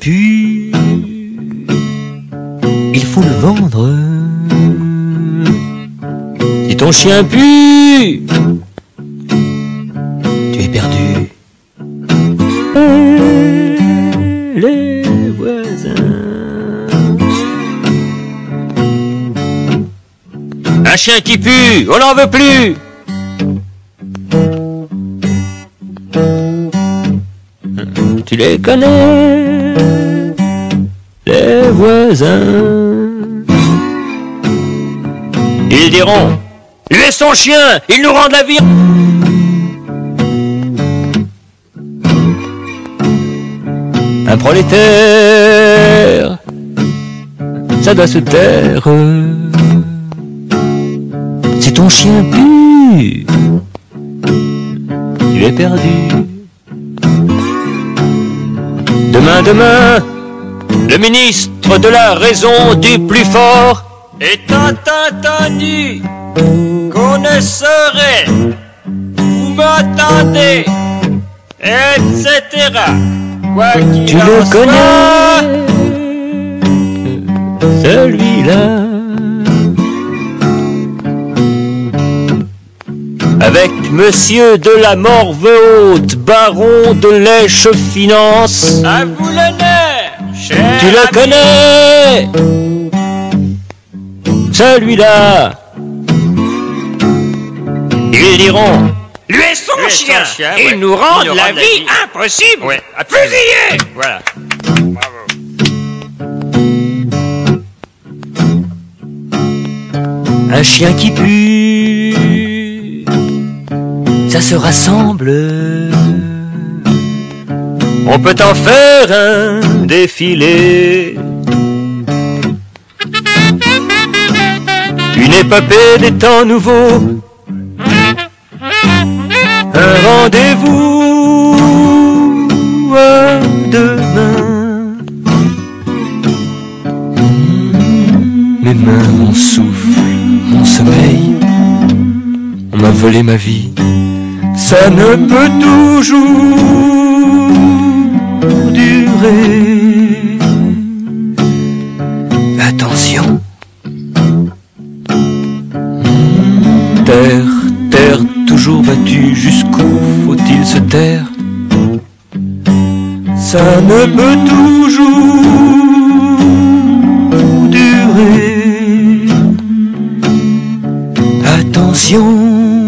pue, il faut le vendre. Si ton chien pue, tu es perdu. Les voisins. Un chien qui pue, on n'en veut plus. Tu les connais, les voisins. Ils diront, lui et son chien, ils nous rendent la vie. Un prolétaire, ça doit se taire. Si ton chien pue, tu es perdu. Demain, le ministre de la raison du plus fort étant entendu qu'on ne saurait, vous m'entendez, etc. Quoi qu'il Tu en le soit, connais, celui-là. Avec monsieur de la Morve Haute, baron de Lèche Finance. À vous l'honneur, cher tu le ami. connais, Celui-là. Ils diront, lui et son Lui et son chien, chien, ils ouais. nous rendent Ils nous la rendent la vie vie impossible. Ouais, absolument. Fusillés. Voilà. Bravo. Un chien qui pue, ça se rassemble. On peut en faire un défilé. Une épopée des temps nouveaux. Un rendez-vous à demain. Mes mains, mon souffle, mon sommeil, on m'a volé ma vie. Ça ne peut toujours durer. Attention. Terre, terre toujours battue, jusqu'où faut-il se taire? Ça ne peut toujours durer. Attention.